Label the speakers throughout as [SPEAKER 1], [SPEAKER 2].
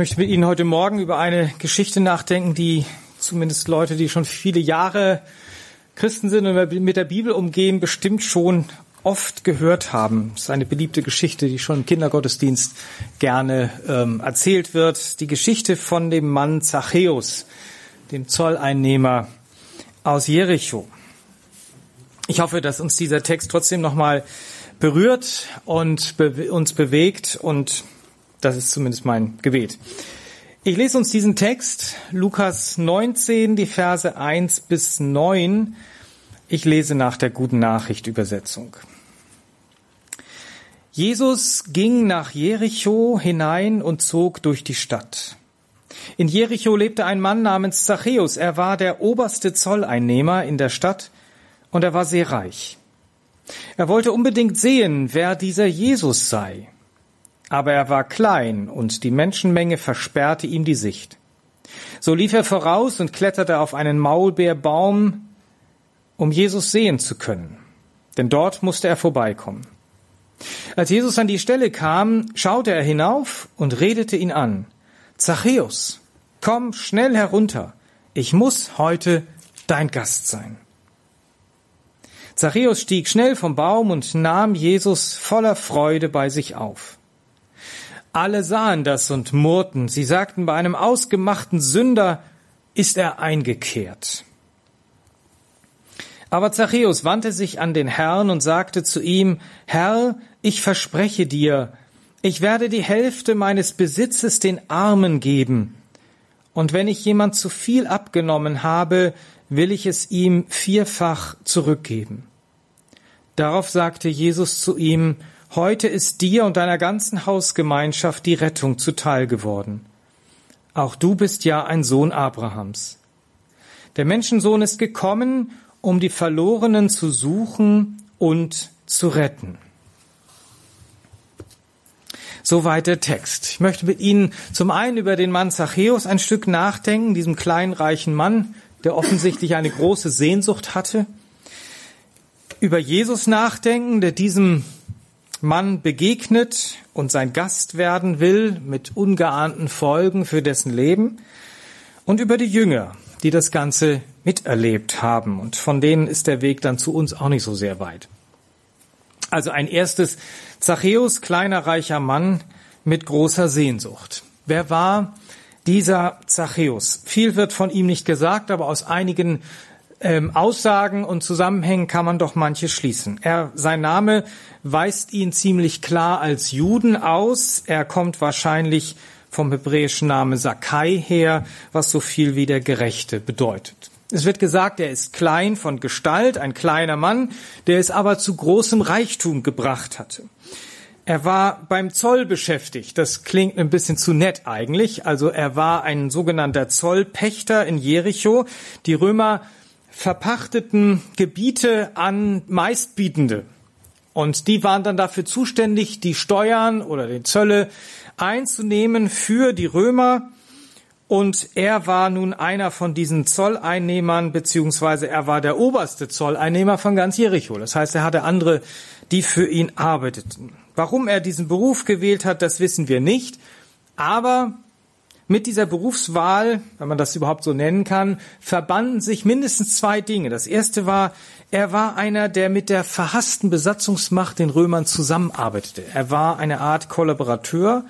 [SPEAKER 1] möchte mit Ihnen heute Morgen über eine Geschichte nachdenken, die zumindest Leute, die schon viele Jahre Christen sind und mit der Bibel umgehen, bestimmt schon oft gehört haben. Es ist eine beliebte Geschichte, die schon im Kindergottesdienst gerne erzählt wird. Die Geschichte von dem Mann Zachäus, dem Zolleinnehmer aus Jericho. Ich hoffe, dass uns dieser Text trotzdem nochmal berührt und uns bewegt, und das ist zumindest mein Gebet. Ich lese uns diesen Text, Lukas 19, die Verse 1 bis 9. Ich lese nach der Guten Nachricht Übersetzung. Jesus ging nach Jericho hinein und zog durch die Stadt. In Jericho lebte ein Mann namens Zachäus. Er war der oberste Zolleinnehmer in der Stadt und er war sehr reich. Er wollte unbedingt sehen, wer dieser Jesus sei. Aber er war klein und die Menschenmenge versperrte ihm die Sicht. So lief er voraus und kletterte auf einen Maulbeerbaum, um Jesus sehen zu können, denn dort musste er vorbeikommen. Als Jesus an die Stelle kam, schaute er hinauf und redete ihn an. Zachäus, komm schnell herunter, ich muss heute dein Gast sein. Zachäus stieg schnell vom Baum und nahm Jesus voller Freude bei sich auf. Alle sahen das und murrten. Sie sagten, bei einem ausgemachten Sünder ist er eingekehrt. Aber Zachäus wandte sich an den Herrn und sagte zu ihm, Herr, ich verspreche dir, ich werde die Hälfte meines Besitzes den Armen geben. Und wenn ich jemand zu viel abgenommen habe, will ich es ihm vierfach zurückgeben. Darauf sagte Jesus zu ihm, heute ist dir und deiner ganzen Hausgemeinschaft die Rettung zuteil geworden. Auch du bist ja ein Sohn Abrahams. Der Menschensohn ist gekommen, um die Verlorenen zu suchen und zu retten. Soweit der Text. Ich möchte mit Ihnen zum einen über den Mann Zachäus ein Stück nachdenken, diesem kleinen, reichen Mann, der offensichtlich eine große Sehnsucht hatte. Über Jesus nachdenken, der diesem Mann begegnet und sein Gast werden will, mit ungeahnten Folgen für dessen Leben. Und über die Jünger, die das Ganze miterlebt haben. Und von denen ist der Weg dann zu uns auch nicht so sehr weit. Also ein erstes, Zachäus, kleiner, reicher Mann mit großer Sehnsucht. Wer war dieser Zachäus? Viel wird von ihm nicht gesagt, aber aus einigen Aussagen und Zusammenhängen kann man doch manches schließen. Sein Name weist ihn ziemlich klar als Juden aus. Er kommt wahrscheinlich vom hebräischen Namen Zakkai her, was so viel wie der Gerechte bedeutet. Es wird gesagt, er ist klein von Gestalt, ein kleiner Mann, der es aber zu großem Reichtum gebracht hatte. Er war beim Zoll beschäftigt. Das klingt ein bisschen zu nett eigentlich. Also er war ein sogenannter Zollpächter in Jericho. Die Römer verpachteten Gebiete an Meistbietende. Und die waren dann dafür zuständig, die Steuern oder die Zölle einzunehmen für die Römer. Und er war nun einer von diesen Zolleinnehmern, beziehungsweise er war der oberste Zolleinnehmer von ganz Jericho. Das heißt, er hatte andere, die für ihn arbeiteten. Warum er diesen Beruf gewählt hat, das wissen wir nicht. Aber mit dieser Berufswahl, wenn man das überhaupt so nennen kann, verbanden sich mindestens zwei Dinge. Das erste war, er war einer, der mit der verhassten Besatzungsmacht den Römern zusammenarbeitete. Er war eine Art Kollaborateur.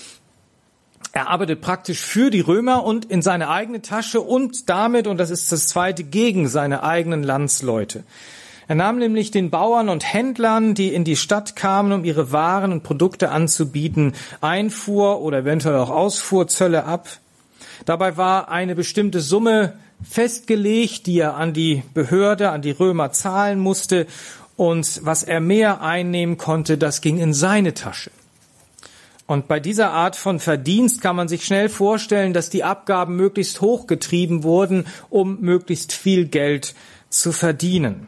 [SPEAKER 1] Er arbeitet praktisch für die Römer und in seine eigene Tasche und damit, und das ist das Zweite, gegen seine eigenen Landsleute. Er nahm nämlich den Bauern und Händlern, die in die Stadt kamen, um ihre Waren und Produkte anzubieten, Einfuhr oder eventuell auch Ausfuhrzölle ab. Dabei war eine bestimmte Summe festgelegt, die er an die Behörde, an die Römer zahlen musste. Und was er mehr einnehmen konnte, das ging in seine Tasche. Und bei dieser Art von Verdienst kann man sich schnell vorstellen, dass die Abgaben möglichst hoch getrieben wurden, um möglichst viel Geld zu verdienen.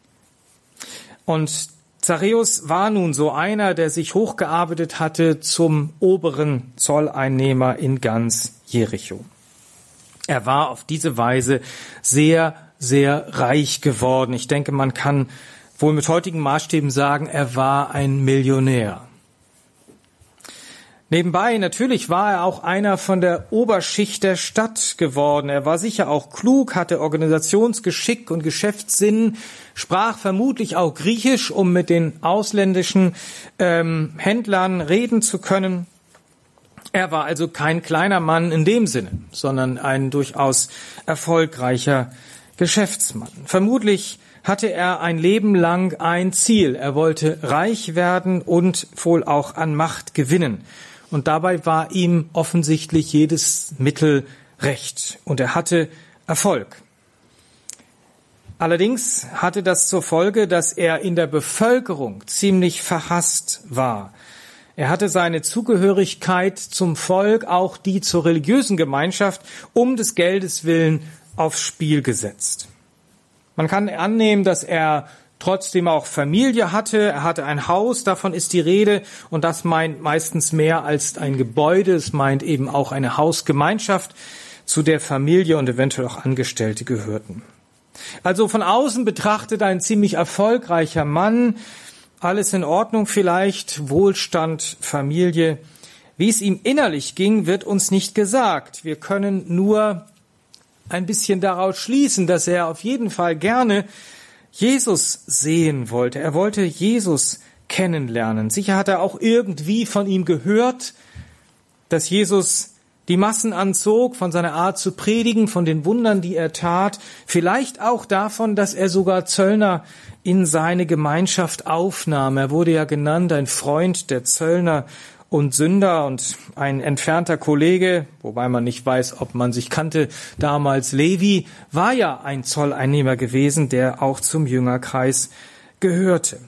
[SPEAKER 1] Und Zachäus war nun so einer, der sich hochgearbeitet hatte zum oberen Zolleinnehmer in ganz Jericho. Er war auf diese Weise sehr, sehr reich geworden. Ich denke, man kann wohl mit heutigen Maßstäben sagen, er war ein Millionär. Nebenbei, natürlich war er auch einer von der Oberschicht der Stadt geworden. Er war sicher auch klug, hatte Organisationsgeschick und Geschäftssinn, sprach vermutlich auch Griechisch, um mit den ausländischen Händlern reden zu können. Er war also kein kleiner Mann in dem Sinne, sondern ein durchaus erfolgreicher Geschäftsmann. Vermutlich hatte er ein Leben lang ein Ziel. Er wollte reich werden und wohl auch an Macht gewinnen. Und dabei war ihm offensichtlich jedes Mittel recht. Und er hatte Erfolg. Allerdings hatte das zur Folge, dass er in der Bevölkerung ziemlich verhasst war. Er hatte seine Zugehörigkeit zum Volk, auch die zur religiösen Gemeinschaft, um des Geldes willen aufs Spiel gesetzt. Man kann annehmen, dass er trotzdem auch Familie hatte. Er hatte ein Haus, davon ist die Rede. Und das meint meistens mehr als ein Gebäude. Es meint eben auch eine Hausgemeinschaft, zu der Familie und eventuell auch Angestellte gehörten. Also von außen betrachtet ein ziemlich erfolgreicher Mann. Alles in Ordnung vielleicht, Wohlstand, Familie. Wie es ihm innerlich ging, wird uns nicht gesagt. Wir können nur ein bisschen daraus schließen, dass er auf jeden Fall gerne Jesus sehen wollte. Er wollte Jesus kennenlernen. Sicher hat er auch irgendwie von ihm gehört, dass Jesus die Massen anzog, von seiner Art zu predigen, von den Wundern, die er tat. Vielleicht auch davon, dass er sogar Zöllner in seine Gemeinschaft aufnahm. Er wurde ja genannt, ein Freund der Zöllner und Sünder und ein entfernter Kollege, wobei man nicht weiß, ob man sich kannte, damals Levi, war ja ein Zolleinnehmer gewesen, der auch zum Jüngerkreis gehörte.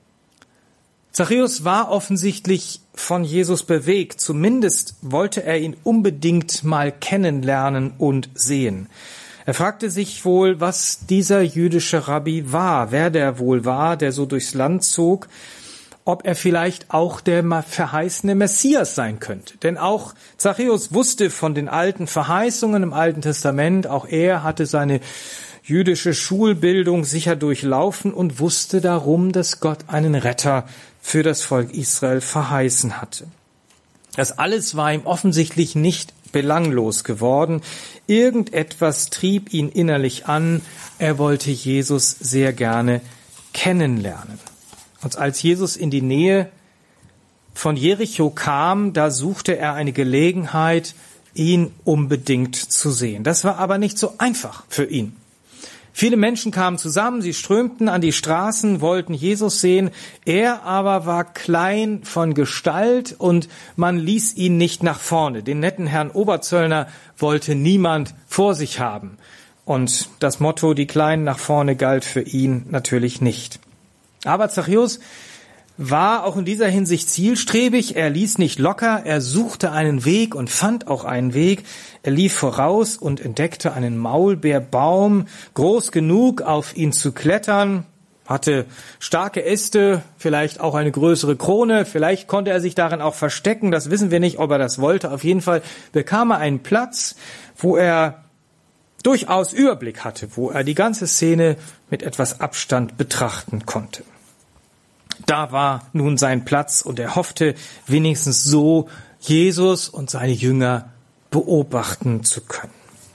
[SPEAKER 1] Zachäus war offensichtlich von Jesus bewegt, zumindest wollte er ihn unbedingt mal kennenlernen und sehen. Er fragte sich wohl, was dieser jüdische Rabbi war, wer der wohl war, der so durchs Land zog, ob er vielleicht auch der verheißene Messias sein könnte. Denn auch Zachäus wusste von den alten Verheißungen im Alten Testament, auch er hatte seine jüdische Schulbildung sicher durchlaufen und wusste darum, dass Gott einen Retter für das Volk Israel verheißen hatte. Das alles war ihm offensichtlich nicht belanglos geworden. Irgendetwas trieb ihn innerlich an. Er wollte Jesus sehr gerne kennenlernen. Und als Jesus in die Nähe von Jericho kam, da suchte er eine Gelegenheit, ihn unbedingt zu sehen. Das war aber nicht so einfach für ihn. Viele Menschen kamen zusammen, sie strömten an die Straßen, wollten Jesus sehen. Er aber war klein von Gestalt und man ließ ihn nicht nach vorne. Den netten Herrn Oberzöllner wollte niemand vor sich haben. Und das Motto, die Kleinen nach vorne, galt für ihn natürlich nicht. Aber Zachäus war auch in dieser Hinsicht zielstrebig. Er ließ nicht locker, er suchte einen Weg und fand auch einen Weg. Er lief voraus und entdeckte einen Maulbeerbaum, groß genug, auf ihn zu klettern, hatte starke Äste, vielleicht auch eine größere Krone, vielleicht konnte er sich darin auch verstecken, das wissen wir nicht, ob er das wollte. Auf jeden Fall bekam er einen Platz, wo er durchaus Überblick hatte, wo er die ganze Szene mit etwas Abstand betrachten konnte. Da war nun sein Platz und er hoffte, wenigstens so Jesus und seine Jünger beobachten zu können.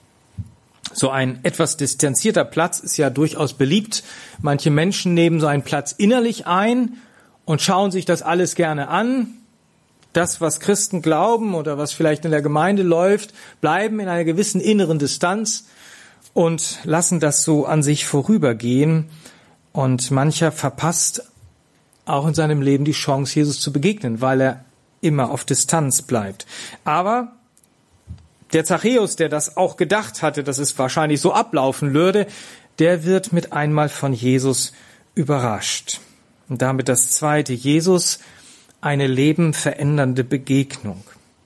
[SPEAKER 1] So ein etwas distanzierter Platz ist ja durchaus beliebt. Manche Menschen nehmen so einen Platz innerlich ein und schauen sich das alles gerne an. Das, was Christen glauben oder was vielleicht in der Gemeinde läuft, bleiben in einer gewissen inneren Distanz und lassen das so an sich vorübergehen. Und mancher verpasst auch in seinem Leben die Chance, Jesus zu begegnen, weil er immer auf Distanz bleibt. Aber der Zachäus, der das auch gedacht hatte, dass es wahrscheinlich so ablaufen würde, der wird mit einmal von Jesus überrascht. Und damit das zweite, Jesus, eine lebenverändernde Begegnung.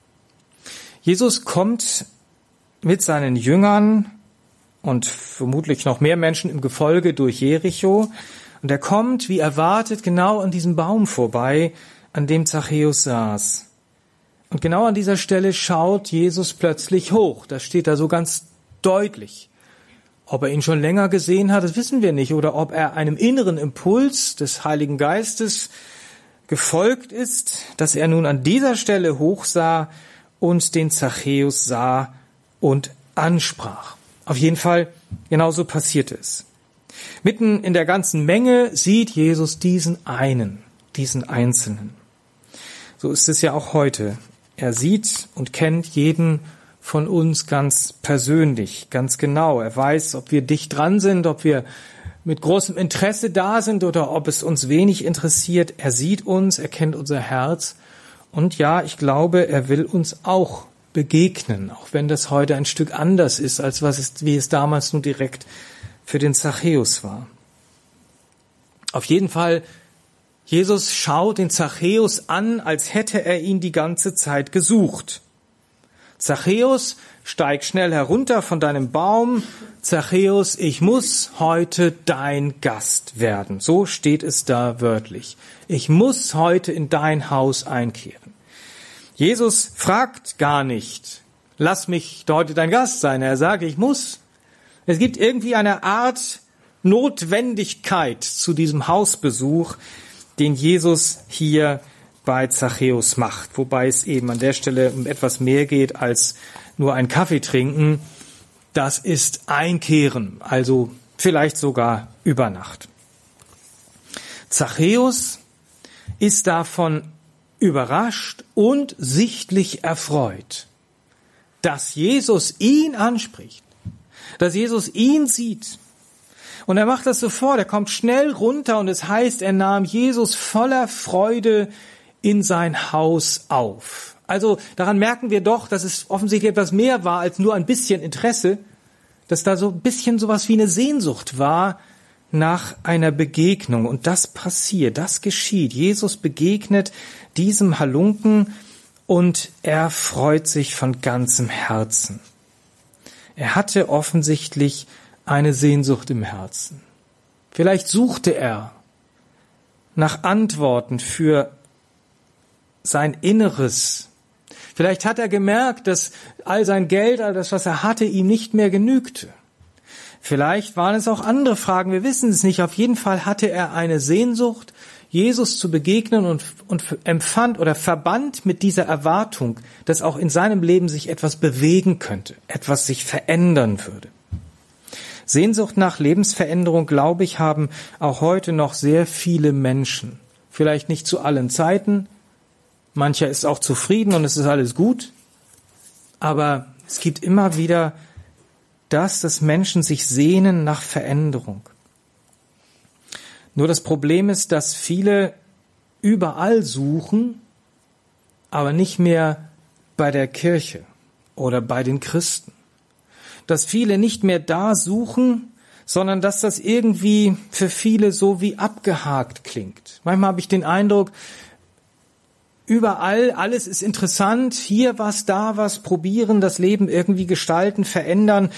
[SPEAKER 1] Jesus kommt mit seinen Jüngern und vermutlich noch mehr Menschen im Gefolge durch Jericho. Und er kommt, wie erwartet, genau an diesem Baum vorbei, an dem Zachäus saß. Und genau an dieser Stelle schaut Jesus plötzlich hoch. Das steht da so ganz deutlich. Ob er ihn schon länger gesehen hat, das wissen wir nicht. Oder ob er einem inneren Impuls des Heiligen Geistes gefolgt ist, dass er nun an dieser Stelle hochsah und den Zachäus sah und ansprach. Auf jeden Fall, genauso passierte es. Mitten in der ganzen Menge sieht Jesus diesen Einzelnen. So ist es ja auch heute. Er sieht und kennt jeden von uns ganz persönlich, ganz genau. Er weiß, ob wir dicht dran sind, ob wir mit großem Interesse da sind oder ob es uns wenig interessiert. Er sieht uns, er kennt unser Herz. Und ja, ich glaube, er will uns auch begegnen, auch wenn das heute ein Stück anders ist, als wie es damals nun direkt für den Zachäus war. Auf jeden Fall, Jesus schaut den Zachäus an, als hätte er ihn die ganze Zeit gesucht. Zachäus, steig schnell herunter von deinem Baum. Zachäus, ich muss heute dein Gast werden. So steht es da wörtlich. Ich muss heute in dein Haus einkehren. Jesus fragt gar nicht, lass mich heute dein Gast sein. Er sagt, ich muss. Es gibt irgendwie eine Art Notwendigkeit zu diesem Hausbesuch, den Jesus hier bei Zachäus macht. Wobei es eben an der Stelle um etwas mehr geht als nur ein Kaffee trinken. Das ist Einkehren, also vielleicht sogar über Nacht. Zachäus ist davon überrascht und sichtlich erfreut, dass Jesus ihn anspricht, dass Jesus ihn sieht. Und er macht das sofort, er kommt schnell runter und es heißt, er nahm Jesus voller Freude in sein Haus auf. Also daran merken wir doch, dass es offensichtlich etwas mehr war als nur ein bisschen Interesse, dass da so ein bisschen sowas wie eine Sehnsucht war nach einer Begegnung. Und das passiert, das geschieht. Jesus begegnet diesem Halunken und er freut sich von ganzem Herzen. Er hatte offensichtlich eine Sehnsucht im Herzen. Vielleicht suchte er nach Antworten für sein Inneres. Vielleicht hat er gemerkt, dass all sein Geld, all das, was er hatte, ihm nicht mehr genügte. Vielleicht waren es auch andere Fragen, wir wissen es nicht. Auf jeden Fall hatte er eine Sehnsucht, Jesus zu begegnen und empfand oder verband mit dieser Erwartung, dass auch in seinem Leben sich etwas bewegen könnte, etwas sich verändern würde. Sehnsucht nach Lebensveränderung, glaube ich, haben auch heute noch sehr viele Menschen. Vielleicht nicht zu allen Zeiten. Mancher ist auch zufrieden und es ist alles gut. Aber es gibt immer wieder dass Menschen sich sehnen nach Veränderung. Nur das Problem ist, dass viele überall suchen, aber nicht mehr bei der Kirche oder bei den Christen. Dass viele nicht mehr da suchen, sondern dass das irgendwie für viele so wie abgehakt klingt. Manchmal habe ich den Eindruck, überall, alles ist interessant, hier was, da was, probieren, das Leben irgendwie gestalten, verändern.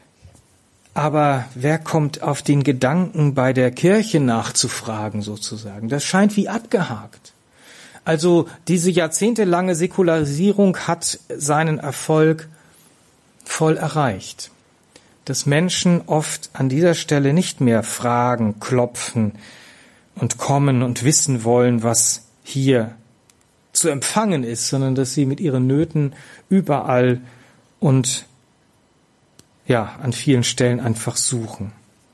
[SPEAKER 1] Aber wer kommt auf den Gedanken, bei der Kirche nachzufragen sozusagen? Das scheint wie abgehakt. Also diese jahrzehntelange Säkularisierung hat seinen Erfolg voll erreicht. Dass Menschen oft an dieser Stelle nicht mehr fragen, klopfen und kommen und wissen wollen, was hier zu empfangen ist, sondern dass sie mit ihren Nöten überall und an vielen Stellen einfach suchen.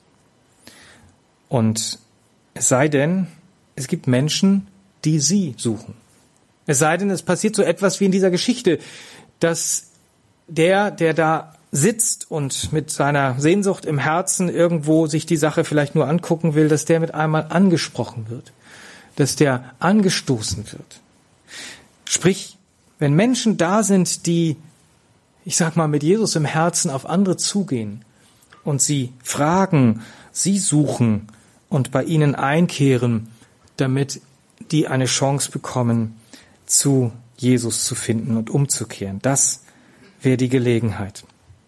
[SPEAKER 1] Und es sei denn, es gibt Menschen, die sie suchen. Es sei denn, es passiert so etwas wie in dieser Geschichte, dass der da sitzt und mit seiner Sehnsucht im Herzen irgendwo sich die Sache vielleicht nur angucken will, dass der mit einmal angesprochen wird, dass der angestoßen wird. Sprich, wenn Menschen da sind, die, ich sag mal, mit Jesus im Herzen auf andere zugehen und sie fragen, sie suchen und bei ihnen einkehren, damit die eine Chance bekommen, zu Jesus zu finden und umzukehren. Das wäre die Gelegenheit.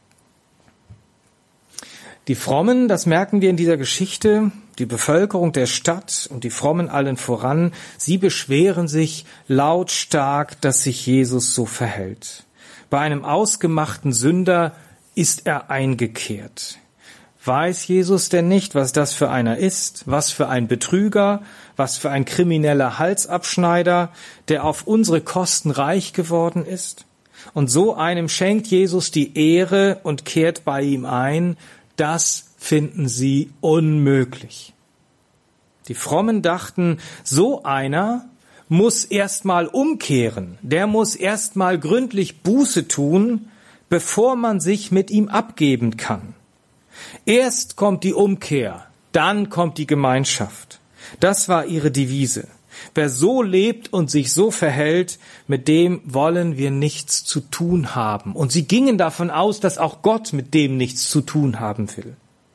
[SPEAKER 1] Die Frommen, das merken wir in dieser Geschichte, die Bevölkerung der Stadt und die Frommen allen voran, sie beschweren sich lautstark, dass sich Jesus so verhält. Bei einem ausgemachten Sünder ist er eingekehrt. Weiß Jesus denn nicht, was das für einer ist? Was für ein Betrüger? Was für ein krimineller Halsabschneider, der auf unsere Kosten reich geworden ist? Und so einem schenkt Jesus die Ehre und kehrt bei ihm ein. Das finden sie unmöglich. Die Frommen dachten, so einer muss erstmal umkehren. Der muss erstmal gründlich Buße tun, bevor man sich mit ihm abgeben kann. Erst kommt die Umkehr, dann kommt die Gemeinschaft. Das war ihre Devise. Wer so lebt und sich so verhält, mit dem wollen wir nichts zu tun haben. Und sie gingen davon aus, dass auch Gott mit dem nichts zu tun haben will.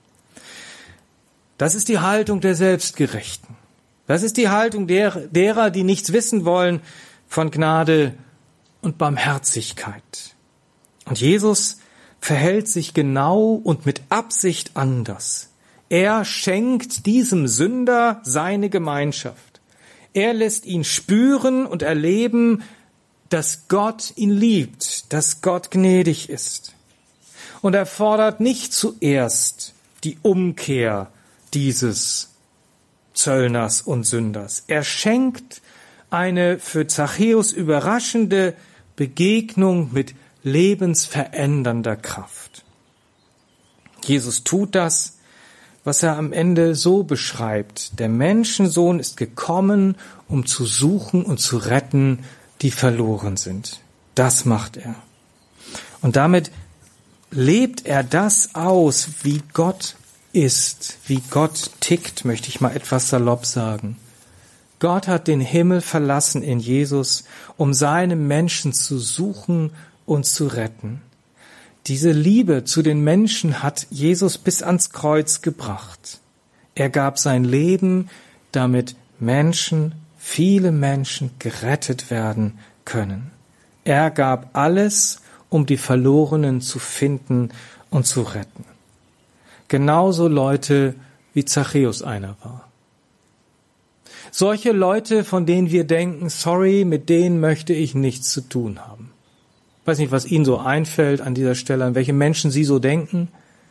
[SPEAKER 1] Das ist die Haltung der Selbstgerechten. Das ist die Haltung derer, die nichts wissen wollen von Gnade und Barmherzigkeit. Und Jesus verhält sich genau und mit Absicht anders. Er schenkt diesem Sünder seine Gemeinschaft. Er lässt ihn spüren und erleben, dass Gott ihn liebt, dass Gott gnädig ist. Und er fordert nicht zuerst die Umkehr dieses Zöllners und Sünders. Er schenkt eine für Zachäus überraschende Begegnung mit lebensverändernder Kraft. Jesus tut das, was er am Ende so beschreibt. Der Menschensohn ist gekommen, um zu suchen und zu retten, die verloren sind. Das macht er. Und damit lebt er das aus, wie Gott ist, wie Gott tickt, möchte ich mal etwas salopp sagen. Gott hat den Himmel verlassen in Jesus, um seine Menschen zu suchen und zu retten. Diese Liebe zu den Menschen hat Jesus bis ans Kreuz gebracht. Er gab sein Leben, damit Menschen, viele Menschen gerettet werden können. Er gab alles, um die Verlorenen zu finden und zu retten. Genauso Leute, wie Zachäus einer war. Solche Leute, von denen wir denken, sorry, mit denen möchte ich nichts zu tun haben. Ich weiß nicht, was Ihnen so einfällt an dieser Stelle, an welche Menschen Sie so denken.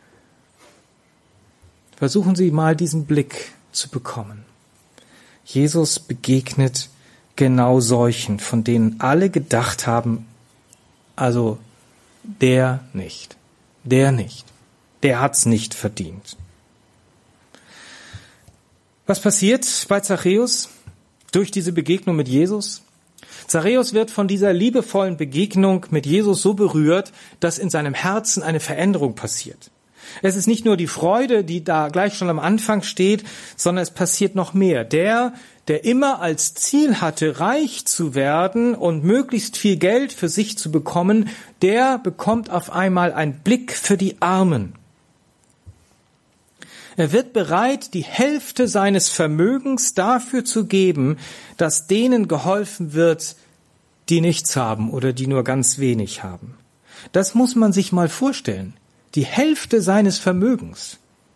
[SPEAKER 1] Versuchen Sie mal diesen Blick zu bekommen. Jesus begegnet genau solchen, von denen alle gedacht haben, also der nicht, der hat's nicht verdient. Was passiert bei Zachäus durch diese Begegnung mit Jesus? Zachäus wird von dieser liebevollen Begegnung mit Jesus so berührt, dass in seinem Herzen eine Veränderung passiert. Es ist nicht nur die Freude, die da gleich schon am Anfang steht, sondern es passiert noch mehr. Der immer als Ziel hatte, reich zu werden und möglichst viel Geld für sich zu bekommen, der bekommt auf einmal einen Blick für die Armen. Er wird bereit, die Hälfte seines Vermögens dafür zu geben, dass denen geholfen wird, die nichts haben oder die nur ganz wenig haben. Das muss man sich mal vorstellen. Die Hälfte seines Vermögens.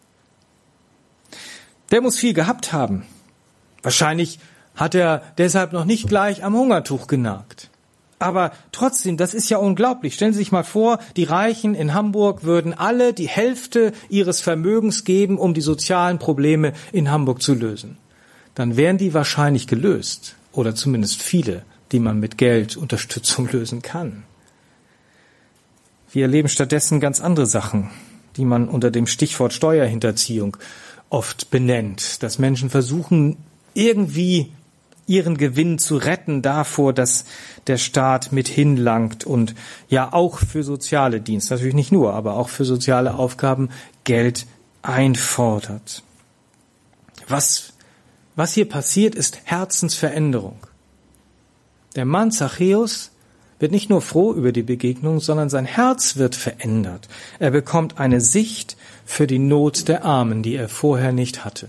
[SPEAKER 1] Der muss viel gehabt haben. Wahrscheinlich hat er deshalb noch nicht gleich am Hungertuch genagt. Aber trotzdem, das ist ja unglaublich. Stellen Sie sich mal vor, die Reichen in Hamburg würden alle die Hälfte ihres Vermögens geben, um die sozialen Probleme in Hamburg zu lösen. Dann wären die wahrscheinlich gelöst. Oder zumindest viele, die man mit Geldunterstützung lösen kann. Wir erleben stattdessen ganz andere Sachen, die man unter dem Stichwort Steuerhinterziehung oft benennt. Dass Menschen versuchen, irgendwie ihren Gewinn zu retten davor, dass der Staat mit hinlangt und ja auch für soziale Dienste, natürlich nicht nur, aber auch für soziale Aufgaben Geld einfordert. Was hier passiert, ist Herzensveränderung. Der Mann Zachäus wird nicht nur froh über die Begegnung, sondern sein Herz wird verändert. Er bekommt eine Sicht für die Not der Armen, die er vorher nicht hatte.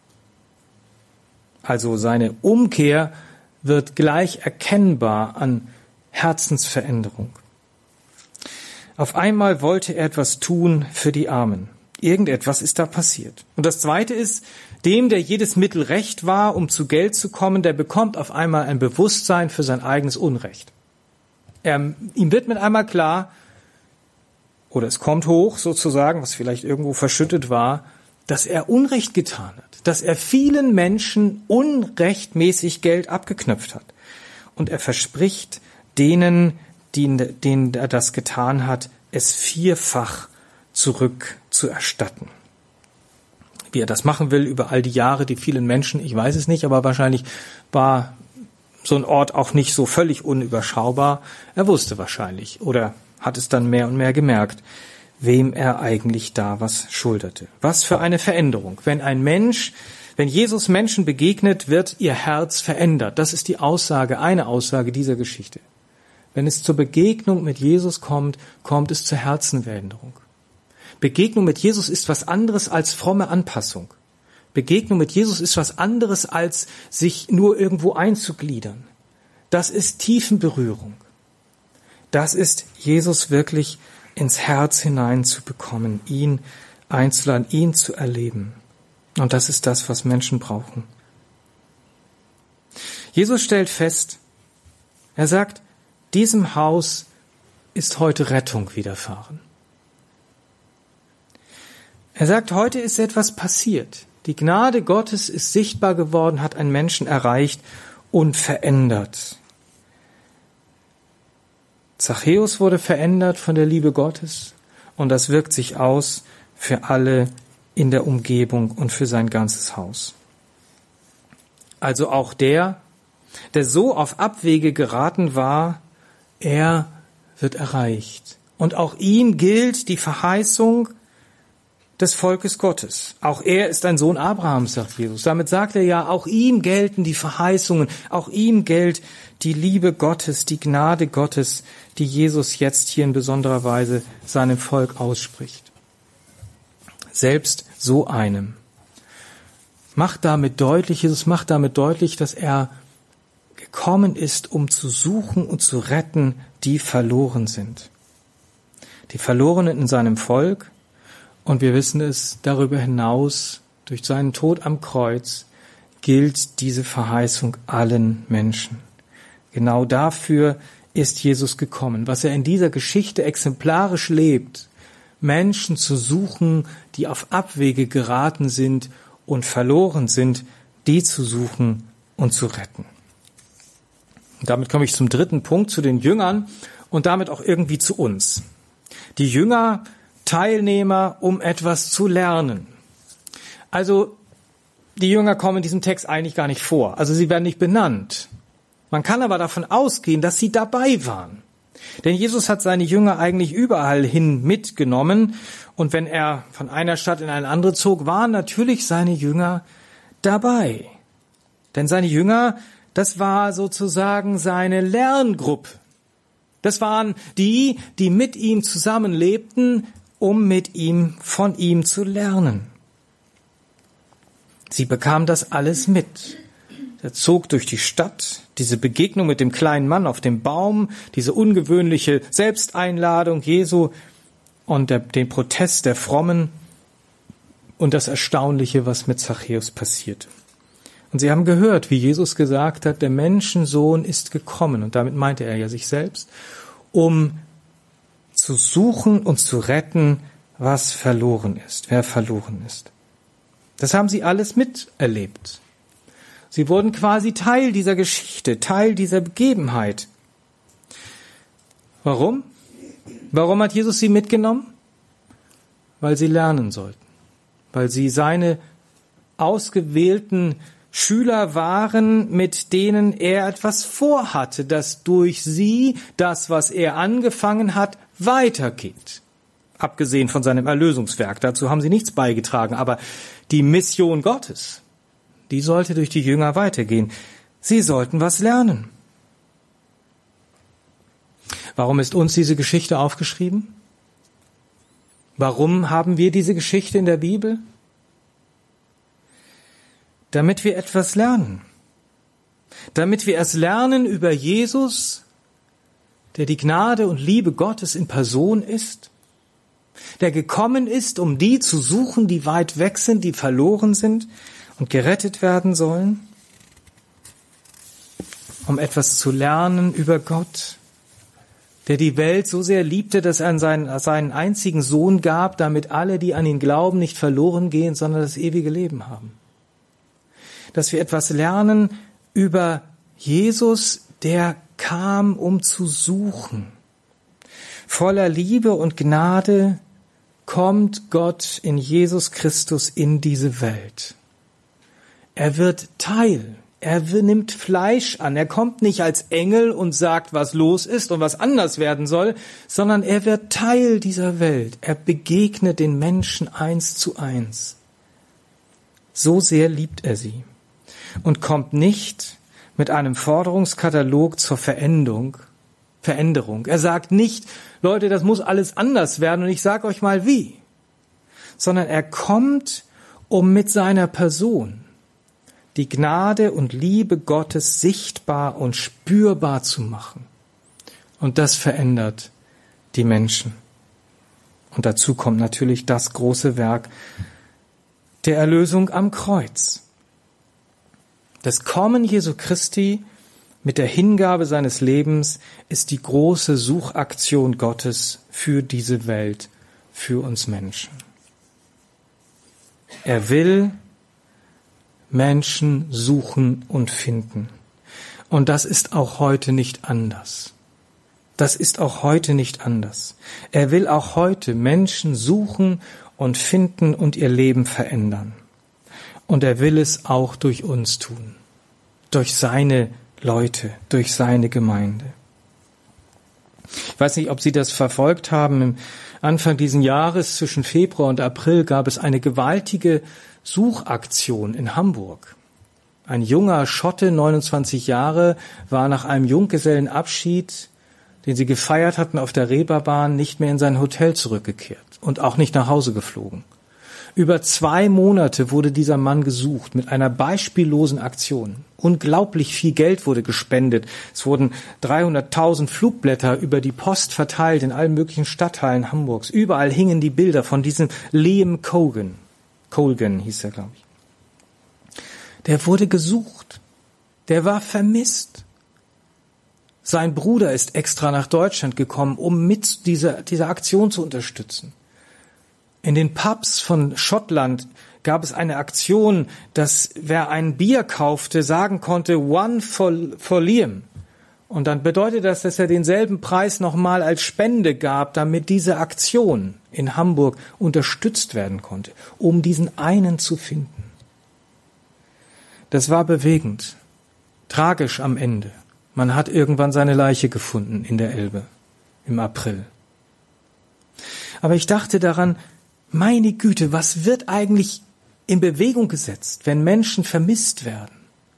[SPEAKER 1] Also seine Umkehr wird gleich erkennbar an Herzensveränderung. Auf einmal wollte er etwas tun für die Armen. Irgendetwas ist da passiert. Und das Zweite ist, dem, der jedes Mittel recht war, um zu Geld zu kommen, der bekommt auf einmal ein Bewusstsein für sein eigenes Unrecht. Ihm wird mit einmal klar, oder es kommt hoch sozusagen, was vielleicht irgendwo verschüttet war, dass er Unrecht getan hat, dass er vielen Menschen unrechtmäßig Geld abgeknöpft hat. Und er verspricht denen, denen er das getan hat, es vierfach zurückzuerstatten. Wie er das machen will über all die Jahre, die vielen Menschen, ich weiß es nicht, aber wahrscheinlich war so ein Ort auch nicht so völlig unüberschaubar. Er wusste wahrscheinlich oder hat es dann mehr und mehr gemerkt, wem er eigentlich da was schuldete. Was für eine Veränderung. Wenn Jesus Menschen begegnet, wird ihr Herz verändert. Das ist die Aussage, eine Aussage dieser Geschichte. Wenn es zur Begegnung mit Jesus kommt, kommt es zur Herzenveränderung. Begegnung mit Jesus ist was anderes als fromme Anpassung. Begegnung mit Jesus ist was anderes als sich nur irgendwo einzugliedern. Das ist Tiefenberührung. Das ist Jesus wirklich ins Herz hineinzubekommen, ihn einzuladen, ihn zu erleben. Und das ist das, was Menschen brauchen. Jesus stellt fest, er sagt, diesem Haus ist heute Rettung widerfahren. Er sagt, heute ist etwas passiert. Die Gnade Gottes ist sichtbar geworden, hat einen Menschen erreicht und verändert. Zachäus wurde verändert von der Liebe Gottes und das wirkt sich aus für alle in der Umgebung und für sein ganzes Haus. Also auch der so auf Abwege geraten war, er wird erreicht. Und auch ihm gilt die Verheißung des Volkes Gottes. Auch er ist ein Sohn Abrahams, sagt Jesus. Damit sagt er ja, auch ihm gelten die Verheißungen, auch ihm gilt die Liebe Gottes, die Gnade Gottes, die Jesus jetzt hier in besonderer Weise seinem Volk ausspricht. Selbst so einem. Jesus macht damit deutlich, dass er gekommen ist, um zu suchen und zu retten, die verloren sind. Die Verlorenen in seinem Volk. Und wir wissen es, darüber hinaus, durch seinen Tod am Kreuz, gilt diese Verheißung allen Menschen. Genau dafür ist Jesus gekommen. Was er in dieser Geschichte exemplarisch lebt, Menschen zu suchen, die auf Abwege geraten sind und verloren sind, die zu suchen und zu retten. Und damit komme ich zum dritten Punkt, zu den Jüngern und damit auch irgendwie zu uns. Die Jünger, Teilnehmer, um etwas zu lernen. Also die Jünger kommen in diesem Text eigentlich gar nicht vor. Also sie werden nicht benannt. Man kann aber davon ausgehen, dass sie dabei waren. Denn Jesus hat seine Jünger eigentlich überall hin mitgenommen. Und wenn er von einer Stadt in eine andere zog, waren natürlich seine Jünger dabei. Denn seine Jünger, das war sozusagen seine Lerngruppe. Das waren die mit ihm zusammenlebten, um von ihm zu lernen. Sie bekamen das alles mit. Er zog durch die Stadt, diese Begegnung mit dem kleinen Mann auf dem Baum, diese ungewöhnliche Selbsteinladung Jesu und den Protest der Frommen und das Erstaunliche, was mit Zachäus passierte. Und sie haben gehört, wie Jesus gesagt hat, der Menschensohn ist gekommen, und damit meinte er ja sich selbst, um zu suchen und zu retten, was verloren ist, wer verloren ist. Das haben sie alles miterlebt. Sie wurden quasi Teil dieser Geschichte, Teil dieser Begebenheit. Warum? Warum hat Jesus sie mitgenommen? Weil sie lernen sollten. Weil sie seine ausgewählten Schüler waren, mit denen er etwas vorhatte, dass durch sie das, was er angefangen hat, weitergeht. Abgesehen von seinem Erlösungswerk. Dazu haben sie nichts beigetragen. Aber die Mission Gottes, die sollte durch die Jünger weitergehen. Sie sollten was lernen. Warum ist uns diese Geschichte aufgeschrieben? Warum haben wir diese Geschichte in der Bibel? Damit wir etwas lernen. Damit wir es lernen über Jesus, der die Gnade und Liebe Gottes in Person ist, der gekommen ist, um die zu suchen, die weit weg sind, die verloren sind und gerettet werden sollen, um etwas zu lernen über Gott, der die Welt so sehr liebte, dass er seinen einzigen Sohn gab, damit alle, die an ihn glauben, nicht verloren gehen, sondern das ewige Leben haben. Dass wir etwas lernen über Jesus, der kam, um zu suchen. Voller Liebe und Gnade kommt Gott in Jesus Christus in diese Welt. Er wird Teil. Er nimmt Fleisch an. Er kommt nicht als Engel und sagt, was los ist und was anders werden soll, sondern er wird Teil dieser Welt. Er begegnet den Menschen 1:1. So sehr liebt er sie und kommt nicht mit einem Forderungskatalog zur Veränderung. Er sagt nicht, Leute, das muss alles anders werden und ich sage euch mal wie, sondern er kommt, um mit seiner Person die Gnade und Liebe Gottes sichtbar und spürbar zu machen. Und das verändert die Menschen. Und dazu kommt natürlich das große Werk der Erlösung am Kreuz. Das Kommen Jesu Christi mit der Hingabe seines Lebens ist die große Suchaktion Gottes für diese Welt, für uns Menschen. Er will Menschen suchen und finden. Und das ist auch heute nicht anders. Er will auch heute Menschen suchen und finden und ihr Leben verändern. Und er will es auch durch uns tun. Durch seine Leute, durch seine Gemeinde. Ich weiß nicht, ob Sie das verfolgt haben. Im Anfang dieses Jahres, zwischen Februar und April, gab es eine gewaltige Suchaktion in Hamburg. Ein junger Schotte, 29 Jahre, war nach einem Junggesellenabschied, den sie gefeiert hatten auf der Reeperbahn, nicht mehr in sein Hotel zurückgekehrt und auch nicht nach Hause geflogen. Über 2 Monate wurde dieser Mann gesucht mit einer beispiellosen Aktion. Unglaublich viel Geld wurde gespendet. Es wurden 300.000 Flugblätter über die Post verteilt in allen möglichen Stadtteilen Hamburgs. Überall hingen die Bilder von diesem Liam Colgan. Colgan hieß er, glaube ich. Der wurde gesucht. Der war vermisst. Sein Bruder ist extra nach Deutschland gekommen, um mit dieser Aktion zu unterstützen. In den Pubs von Schottland gab es eine Aktion, dass wer ein Bier kaufte, sagen konnte, one for Liam. Und dann bedeutet das, dass er denselben Preis nochmal als Spende gab, damit diese Aktion in Hamburg unterstützt werden konnte, um diesen einen zu finden. Das war bewegend, tragisch am Ende. Man hat irgendwann seine Leiche gefunden in der Elbe im April. Aber ich dachte daran, meine Güte, was wird eigentlich in Bewegung gesetzt, wenn Menschen vermisst werden?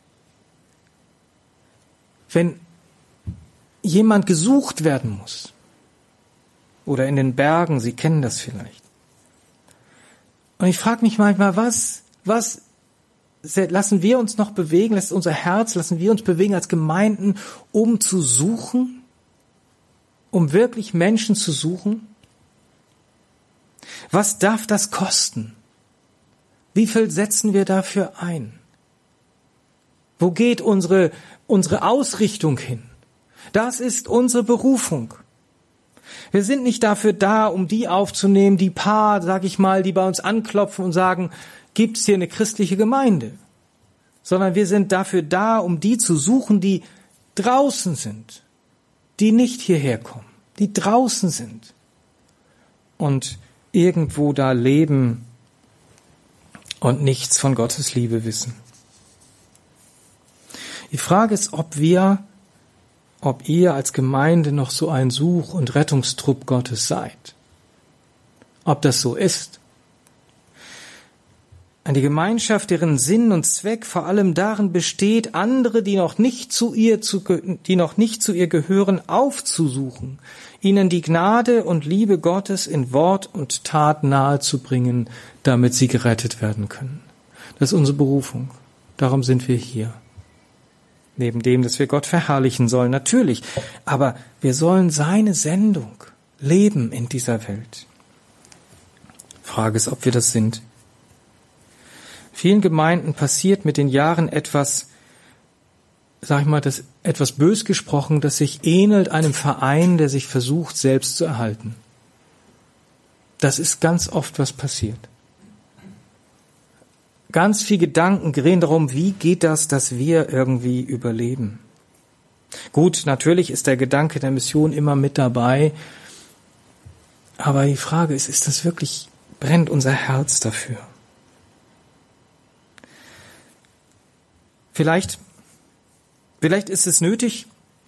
[SPEAKER 1] Wenn jemand gesucht werden muss. Oder in den Bergen, Sie kennen das vielleicht. Und ich frage mich manchmal, was lassen wir uns noch bewegen, lassen wir uns bewegen als Gemeinden, um zu suchen, um wirklich Menschen zu suchen? Was darf das kosten? Wie viel setzen wir dafür ein? Wo geht unsere Ausrichtung hin? Das ist unsere Berufung. Wir sind nicht dafür da, um die aufzunehmen, die paar, sag ich mal, die bei uns anklopfen und sagen, gibt's hier eine christliche Gemeinde? Sondern wir sind dafür da, um die zu suchen, die draußen sind, die nicht hierher kommen, die draußen sind und irgendwo da leben und nichts von Gottes Liebe wissen. Die Frage ist, ob ihr als Gemeinde noch so ein Such- und Rettungstrupp Gottes seid. Ob das so ist. Eine Gemeinschaft, deren Sinn und Zweck vor allem darin besteht, andere, die noch nicht zu ihr gehören, aufzusuchen, ihnen die Gnade und Liebe Gottes in Wort und Tat nahezubringen, damit sie gerettet werden können. Das ist unsere Berufung. Darum sind wir hier. Neben dem, dass wir Gott verherrlichen sollen, natürlich. Aber wir sollen seine Sendung leben in dieser Welt. Frage ist, ob wir das sind. Vielen Gemeinden passiert mit den Jahren etwas, sag ich mal, das etwas bös gesprochen, das sich ähnelt einem Verein, der sich versucht, selbst zu erhalten. Das ist ganz oft, was passiert. Ganz viele Gedanken drehen darum, wie geht das, dass wir irgendwie überleben. Gut, natürlich ist der Gedanke der Mission immer mit dabei, aber die Frage ist das wirklich, brennt unser Herz dafür? Vielleicht ist es nötig,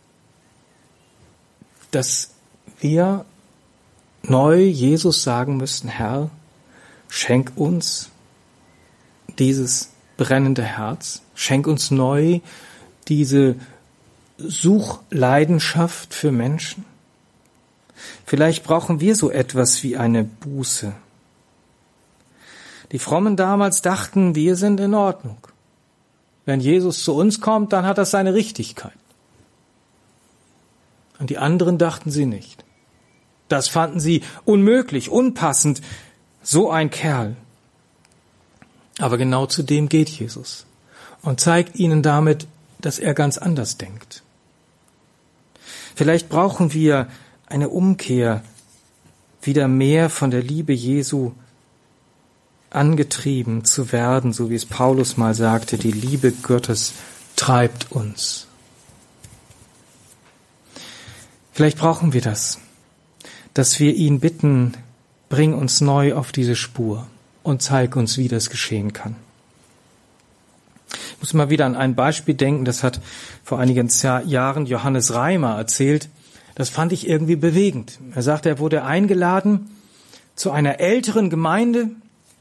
[SPEAKER 1] dass wir neu Jesus sagen müssten, Herr, schenk uns dieses brennende Herz, schenk uns neu diese Suchleidenschaft für Menschen. Vielleicht brauchen wir so etwas wie eine Buße. Die Frommen damals dachten, wir sind in Ordnung. Wenn Jesus zu uns kommt, dann hat das seine Richtigkeit. Und die anderen dachten sie nicht. Das fanden sie unmöglich, unpassend, so ein Kerl. Aber genau zu dem geht Jesus und zeigt ihnen damit, dass er ganz anders denkt. Vielleicht brauchen wir eine Umkehr, wieder mehr von der Liebe Jesu angetrieben zu werden, so wie es Paulus mal sagte, die Liebe Gottes treibt uns. Vielleicht brauchen wir das, dass wir ihn bitten, bring uns neu auf diese Spur und zeig uns, wie das geschehen kann. Ich muss mal wieder an ein Beispiel denken, das hat vor einigen Jahren Johannes Reimer erzählt. Das fand ich irgendwie bewegend. Er sagte, er wurde eingeladen zu einer älteren Gemeinde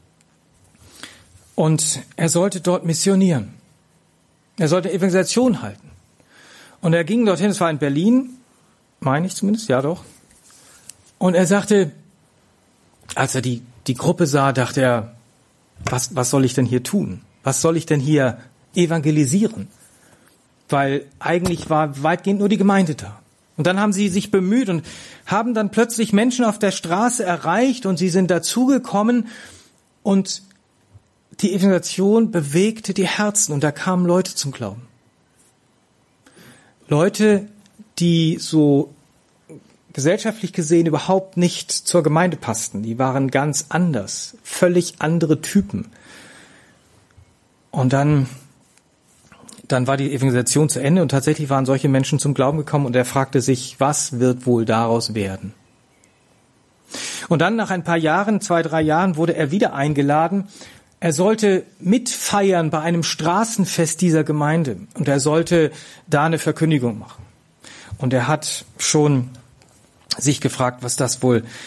[SPEAKER 1] und er sollte dort missionieren. Er sollte Evangelisation halten. Und er ging dorthin, es war in Berlin, meine ich zumindest, ja doch. Und er sagte, als er die Gruppe sah, dachte er, was soll ich denn hier tun? Was soll ich denn hier evangelisieren? Weil eigentlich war weitgehend nur die Gemeinde da. Und dann haben sie sich bemüht und haben dann plötzlich Menschen auf der Straße erreicht und sie sind dazugekommen und die Evangelisation bewegte die Herzen und da kamen Leute zum Glauben. Leute, die so gesellschaftlich gesehen überhaupt nicht zur Gemeinde passten. Die waren ganz anders, völlig andere Typen. Und dann war die Evangelisation zu Ende und tatsächlich waren solche Menschen zum Glauben gekommen und er fragte sich, was wird wohl daraus werden? Und dann nach ein paar Jahren, 2-3 Jahren, wurde er wieder eingeladen. Er sollte mitfeiern bei einem Straßenfest dieser Gemeinde und er sollte da eine Verkündigung machen. Und er hat schon sich gefragt, was daraus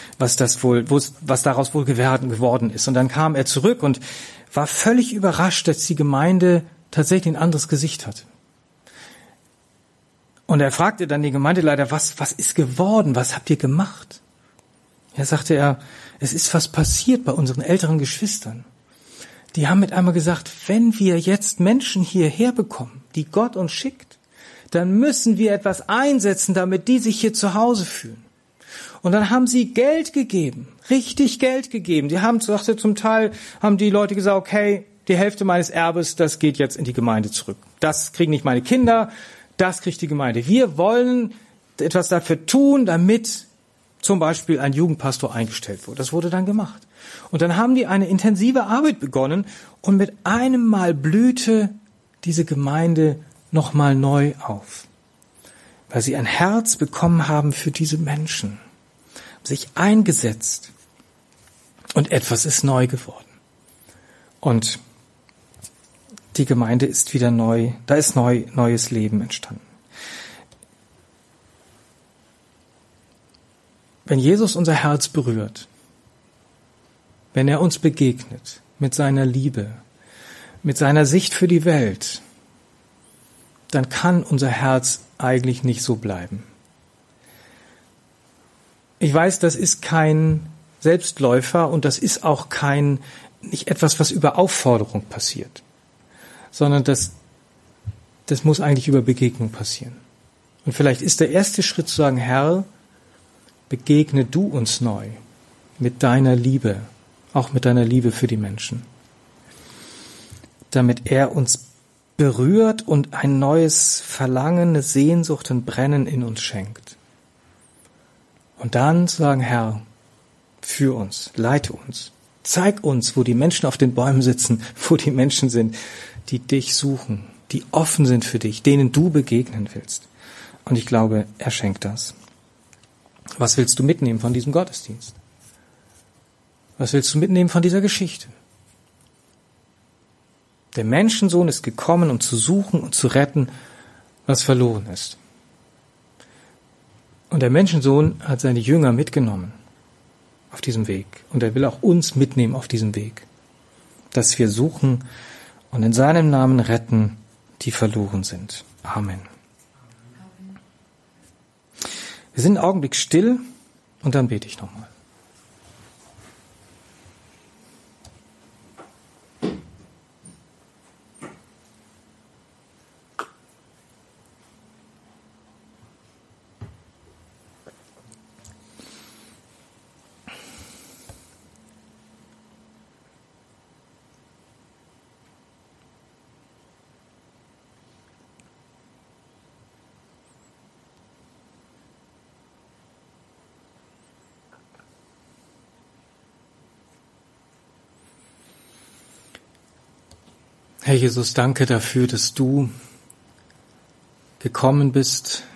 [SPEAKER 1] wohl geworden ist. Und dann kam er zurück und war völlig überrascht, dass die Gemeinde tatsächlich ein anderes Gesicht hatte. Und er fragte dann die Gemeindeleiter, was ist geworden? Was habt ihr gemacht? Er sagte, es ist was passiert bei unseren älteren Geschwistern. Die haben mit einmal gesagt, wenn wir jetzt Menschen hierher bekommen, die Gott uns schickt, dann müssen wir etwas einsetzen, damit die sich hier zu Hause fühlen. Und dann haben sie Geld gegeben, richtig Geld gegeben. Zum Teil haben die Leute gesagt, okay, die Hälfte meines Erbes, das geht jetzt in die Gemeinde zurück. Das kriegen nicht meine Kinder, das kriegt die Gemeinde. Wir wollen etwas dafür tun, damit zum Beispiel ein Jugendpastor eingestellt wurde. Das wurde dann gemacht. Und dann haben die eine intensive Arbeit begonnen und mit einem Mal blühte diese Gemeinde nochmal neu auf. Weil sie ein Herz bekommen haben für diese Menschen, sich eingesetzt und etwas ist neu geworden. Und die Gemeinde ist wieder neu, da ist neues Leben entstanden. Wenn Jesus unser Herz berührt, wenn er uns begegnet mit seiner Liebe, mit seiner Sicht für die Welt, dann kann unser Herz eigentlich nicht so bleiben. Ich weiß, das ist kein Selbstläufer und das ist auch nicht etwas, was über Aufforderung passiert, sondern das muss eigentlich über Begegnung passieren. Und vielleicht ist der erste Schritt zu sagen, Herr, begegne du uns neu mit deiner Liebe, auch mit deiner Liebe für die Menschen, damit er uns berührt und ein neues Verlangen, eine Sehnsucht, ein Brennen in uns schenkt. Und dann zu sagen, Herr, führ uns, leite uns, zeig uns, wo die Menschen auf den Bäumen sitzen, wo die Menschen sind, die dich suchen, die offen sind für dich, denen du begegnen willst. Und ich glaube, er schenkt das. Was willst du mitnehmen von diesem Gottesdienst? Was willst du mitnehmen von dieser Geschichte? Der Menschensohn ist gekommen, um zu suchen und zu retten, was verloren ist. Und der Menschensohn hat seine Jünger mitgenommen auf diesem Weg. Und er will auch uns mitnehmen auf diesem Weg, dass wir suchen und in seinem Namen retten, die verloren sind. Amen. Wir sind einen Augenblick still und dann bete ich nochmal. Herr Jesus, danke dafür, dass du gekommen bist,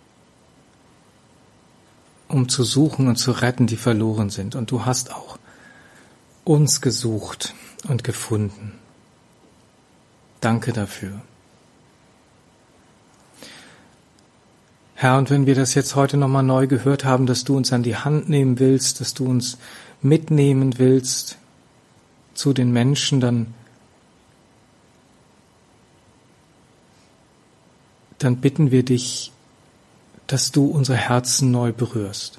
[SPEAKER 1] um zu suchen und zu retten, die verloren sind. Und du hast auch uns gesucht und gefunden. Danke dafür. Herr, und wenn wir das jetzt heute nochmal neu gehört haben, dass du uns an die Hand nehmen willst, dass du uns mitnehmen willst zu den Menschen, dann bitten wir dich, dass du unsere Herzen neu berührst,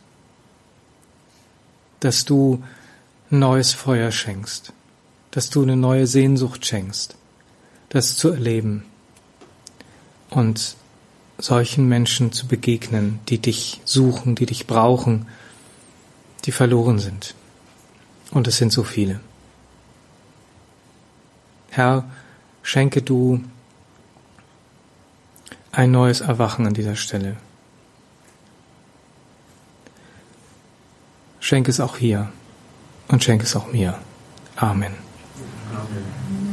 [SPEAKER 1] dass du ein neues Feuer schenkst, dass du eine neue Sehnsucht schenkst, das zu erleben und solchen Menschen zu begegnen, die dich suchen, die dich brauchen, die verloren sind. Und es sind so viele. Herr, schenke du ein neues Erwachen an dieser Stelle. Schenk es auch hier und schenk es auch mir. Amen.
[SPEAKER 2] Amen.